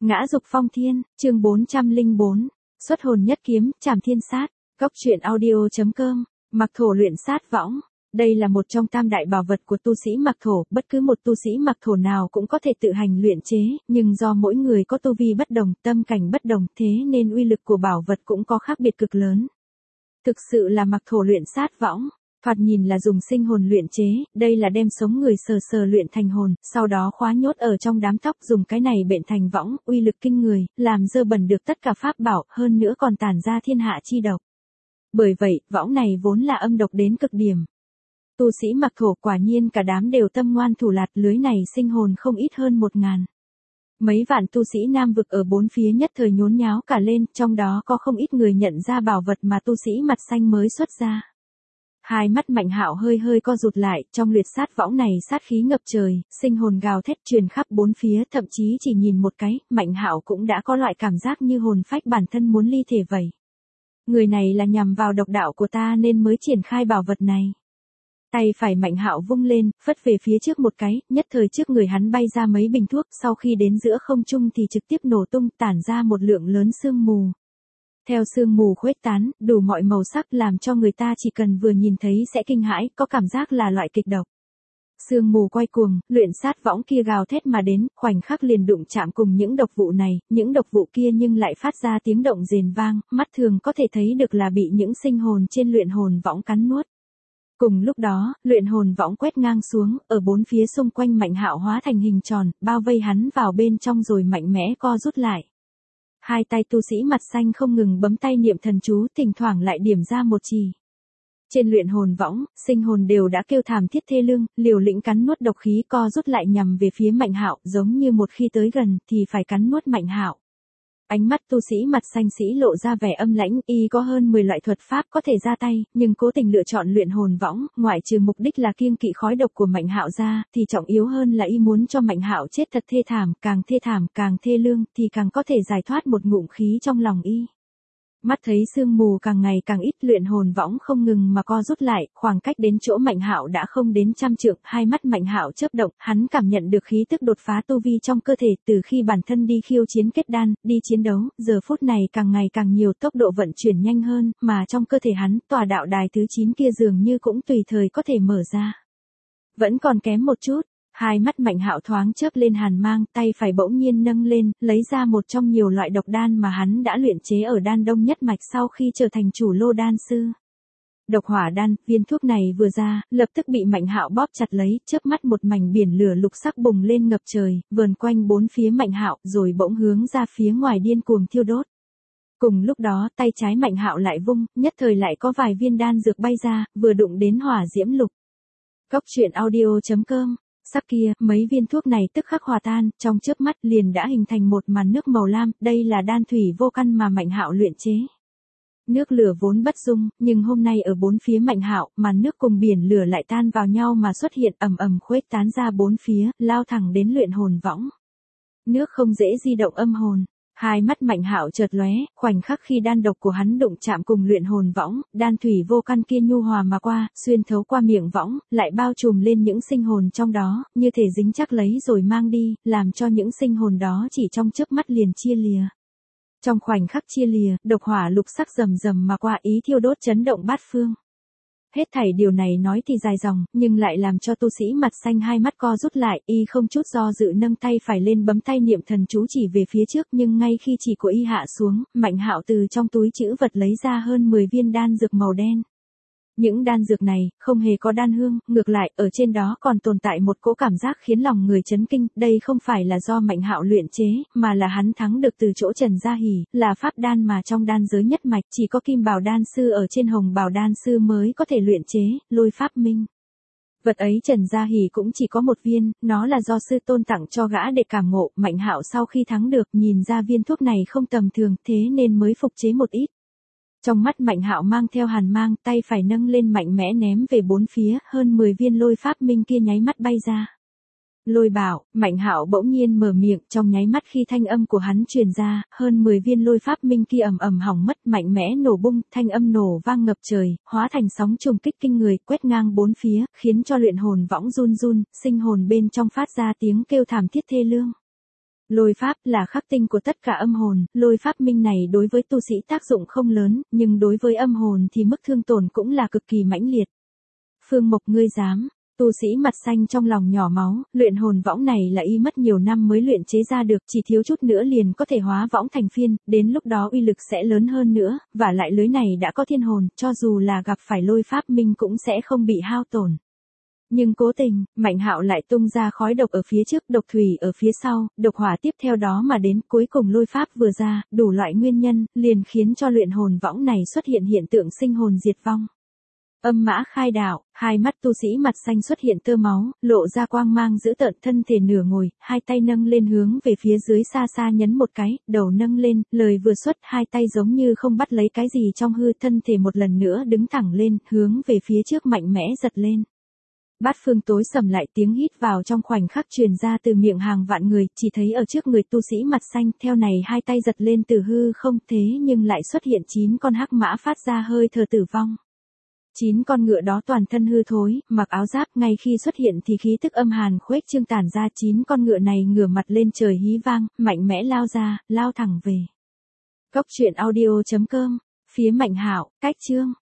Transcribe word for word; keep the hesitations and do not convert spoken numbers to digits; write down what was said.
Ngã dục phong thiên, chương bốn trăm lẻ bốn, xuất hồn nhất kiếm, trảm thiên sát, góc truyện audio.com, mặc thổ luyện sát võng. Đây là một trong tam đại bảo vật của tu sĩ mặc thổ, bất cứ một tu sĩ mặc thổ nào cũng có thể tự hành luyện chế, nhưng do mỗi người có tu vi bất đồng, tâm cảnh bất đồng, thế nên uy lực của bảo vật cũng có khác biệt cực lớn. Thực sự là mặc thổ luyện sát võng. Thoạt nhìn là dùng sinh hồn luyện chế, đây là đem sống người sờ sờ luyện thành hồn, sau đó khóa nhốt ở trong đám tóc, dùng cái này bện thành võng, uy lực kinh người, làm dơ bẩn được tất cả pháp bảo, hơn nữa còn tản ra thiên hạ chi độc. Bởi vậy, võng này vốn là âm độc đến cực điểm. Tu sĩ mặc thổ quả nhiên cả đám đều tâm ngoan thủ lạt, lưới này sinh hồn không ít hơn một ngàn. Mấy vạn tu sĩ nam vực ở bốn phía nhất thời nhốn nháo cả lên, trong đó có không ít người nhận ra bảo vật mà tu sĩ mặt xanh mới xuất ra. Hai mắt Mạnh Hạo hơi hơi co rụt lại, trong luyện sát võng này sát khí ngập trời, sinh hồn gào thét truyền khắp bốn phía, thậm chí chỉ nhìn một cái, Mạnh Hạo cũng đã có loại cảm giác như hồn phách bản thân muốn ly thể vậy. Người này là nhằm vào độc đạo của ta nên mới triển khai bảo vật này. Tay phải Mạnh Hạo vung lên, phất về phía trước một cái, nhất thời trước người hắn bay ra mấy bình thuốc, sau khi đến giữa không trung thì trực tiếp nổ tung, tản ra một lượng lớn sương mù. Theo sương mù khuếch tán, đủ mọi màu sắc làm cho người ta chỉ cần vừa nhìn thấy sẽ kinh hãi, có cảm giác là loại kịch độc. Sương mù quay cuồng, luyện sát võng kia gào thét mà đến, khoảnh khắc liền đụng chạm cùng những độc vụ này, những độc vụ kia nhưng lại phát ra tiếng động rền vang, mắt thường có thể thấy được là bị những sinh hồn trên luyện hồn võng cắn nuốt. Cùng lúc đó, luyện hồn võng quét ngang xuống, ở bốn phía xung quanh Mạnh Hạo hóa thành hình tròn, bao vây hắn vào bên trong rồi mạnh mẽ co rút lại. Hai tay tu sĩ mặt xanh không ngừng bấm tay niệm thần chú, thỉnh thoảng lại điểm ra một chỉ. Trên luyện hồn võng, sinh hồn đều đã kêu thảm thiết thê lương, liều lĩnh cắn nuốt độc khí co rút lại nhằm về phía Mạnh Hạo, giống như một khi tới gần thì phải cắn nuốt Mạnh Hạo. Ánh mắt tu sĩ mặt xanh sĩ lộ ra vẻ âm lãnh, y có hơn mười loại thuật pháp có thể ra tay, nhưng cố tình lựa chọn luyện hồn võng, ngoại trừ mục đích là kiêng kỵ khói độc của Mạnh Hạo ra, thì trọng yếu hơn là y muốn cho Mạnh Hạo chết thật thê thảm, càng thê thảm, càng thê lương, thì càng có thể giải thoát một ngụm khí trong lòng y. Mắt thấy sương mù càng ngày càng ít, luyện hồn võng không ngừng mà co rút lại, khoảng cách đến chỗ Mạnh Hạo đã không đến trăm trượng, hai mắt Mạnh Hạo chớp động, hắn cảm nhận được khí tức đột phá tu vi trong cơ thể, từ khi bản thân đi khiêu chiến kết đan, đi chiến đấu, giờ phút này càng ngày càng nhiều, tốc độ vận chuyển nhanh hơn, mà trong cơ thể hắn, tòa đạo đài thứ chín kia dường như cũng tùy thời có thể mở ra. Vẫn còn kém một chút. Hai mắt Mạnh Hạo thoáng chớp lên hàn mang, tay phải bỗng nhiên nâng lên, lấy ra một trong nhiều loại độc đan mà hắn đã luyện chế ở đan đông nhất mạch sau khi trở thành chủ lô đan sư. Độc hỏa đan, viên thuốc này vừa ra, lập tức bị Mạnh Hạo bóp chặt lấy, chớp mắt một mảnh biển lửa lục sắc bùng lên ngập trời, vờn quanh bốn phía Mạnh Hạo, rồi bỗng hướng ra phía ngoài điên cuồng thiêu đốt. Cùng lúc đó, tay trái Mạnh Hạo lại vung, nhất thời lại có vài viên đan dược bay ra, vừa đụng đến hỏa diễm lục. Góc truyện audio.com. Sắc kia, mấy viên thuốc này tức khắc hòa tan, trong chớp mắt liền đã hình thành một màn nước màu lam, đây là đan thủy vô căn mà Mạnh Hạo luyện chế. Nước lửa vốn bất dung, nhưng hôm nay ở bốn phía Mạnh Hạo, màn nước cùng biển lửa lại tan vào nhau mà xuất hiện ầm ầm khuếch tán ra bốn phía, lao thẳng đến luyện hồn võng. Nước không dễ di động âm hồn. Hai mắt Mạnh Hạo chợt lóe, khoảnh khắc khi đan độc của hắn đụng chạm cùng luyện hồn võng, đan thủy vô căn kia nhu hòa mà qua, xuyên thấu qua miệng võng, lại bao trùm lên những sinh hồn trong đó, như thể dính chắc lấy rồi mang đi, làm cho những sinh hồn đó chỉ trong chớp mắt liền chia lìa. Trong khoảnh khắc chia lìa, độc hỏa lục sắc rầm rầm mà qua, ý thiêu đốt chấn động bát phương. Hết thảy điều này nói thì dài dòng, nhưng lại làm cho tu sĩ mặt xanh hai mắt co rút lại, y không chút do dự nâng tay phải lên bấm tay niệm thần chú chỉ về phía trước, nhưng ngay khi chỉ của y hạ xuống, Mạnh Hạo từ trong túi trữ vật lấy ra hơn mười viên đan dược màu đen. Những đan dược này, không hề có đan hương, ngược lại, ở trên đó còn tồn tại một cỗ cảm giác khiến lòng người chấn kinh, đây không phải là do Mạnh Hạo luyện chế, mà là hắn thắng được từ chỗ Trần Gia Hỉ, là pháp đan mà trong đan giới nhất mạch chỉ có Kim Bảo đan sư ở trên Hồng Bảo đan sư mới có thể luyện chế, lôi pháp minh. Vật ấy Trần Gia Hỉ cũng chỉ có một viên, nó là do sư tôn tặng cho gã để cảm ngộ, Mạnh Hạo sau khi thắng được, nhìn ra viên thuốc này không tầm thường, thế nên mới phục chế một ít. Trong mắt Mạnh Hạo mang theo hàn mang, tay phải nâng lên mạnh mẽ ném về bốn phía, hơn mười viên lôi pháp minh kia nháy mắt bay ra. Lôi bảo, Mạnh Hạo bỗng nhiên mở miệng, trong nháy mắt khi thanh âm của hắn truyền ra, hơn mười viên lôi pháp minh kia ầm ầm hỏng mất, mạnh mẽ nổ bung, thanh âm nổ vang ngập trời, hóa thành sóng trùng kích kinh người, quét ngang bốn phía, khiến cho luyện hồn võng run run, sinh hồn bên trong phát ra tiếng kêu thảm thiết thê lương. Lôi pháp là khắc tinh của tất cả âm hồn, lôi pháp minh này đối với tu sĩ tác dụng không lớn, nhưng đối với âm hồn thì mức thương tổn cũng là cực kỳ mãnh liệt. Phương Mộc ngươi dám, tu sĩ mặt xanh trong lòng nhỏ máu, luyện hồn võng này là y mất nhiều năm mới luyện chế ra được, chỉ thiếu chút nữa liền có thể hóa võng thành phiên, đến lúc đó uy lực sẽ lớn hơn nữa, và lại lưới này đã có thiên hồn, cho dù là gặp phải lôi pháp minh cũng sẽ không bị hao tổn. Nhưng cố tình, Mạnh Hạo lại tung ra khói độc ở phía trước, độc thủy ở phía sau, độc hỏa tiếp theo đó mà đến, cuối cùng lôi pháp vừa ra, đủ loại nguyên nhân, liền khiến cho luyện hồn võng này xuất hiện hiện tượng sinh hồn diệt vong. Âm mã khai đạo, hai mắt tu sĩ mặt xanh xuất hiện tơ máu, lộ ra quang mang dữ tợn, thân thể nửa ngồi, hai tay nâng lên hướng về phía dưới xa xa nhấn một cái, đầu nâng lên, lời vừa xuất, hai tay giống như không bắt lấy cái gì trong hư, thân thể một lần nữa đứng thẳng lên, hướng về phía trước mạnh mẽ giật lên. Bát phương tối sầm lại, tiếng hít vào trong khoảnh khắc truyền ra từ miệng hàng vạn người, chỉ thấy ở trước người tu sĩ mặt xanh, theo này hai tay giật lên từ hư không, thế nhưng lại xuất hiện chín con hắc mã phát ra hơi thở tử vong. Chín con ngựa đó toàn thân hư thối, mặc áo giáp, ngay khi xuất hiện thì khí tức âm hàn khuếch trương tản ra, chín con ngựa này ngửa mặt lên trời hí vang, mạnh mẽ lao ra, lao thẳng về. Cốc truyện audio chấm com, phía Mạnh Hạo, cách chương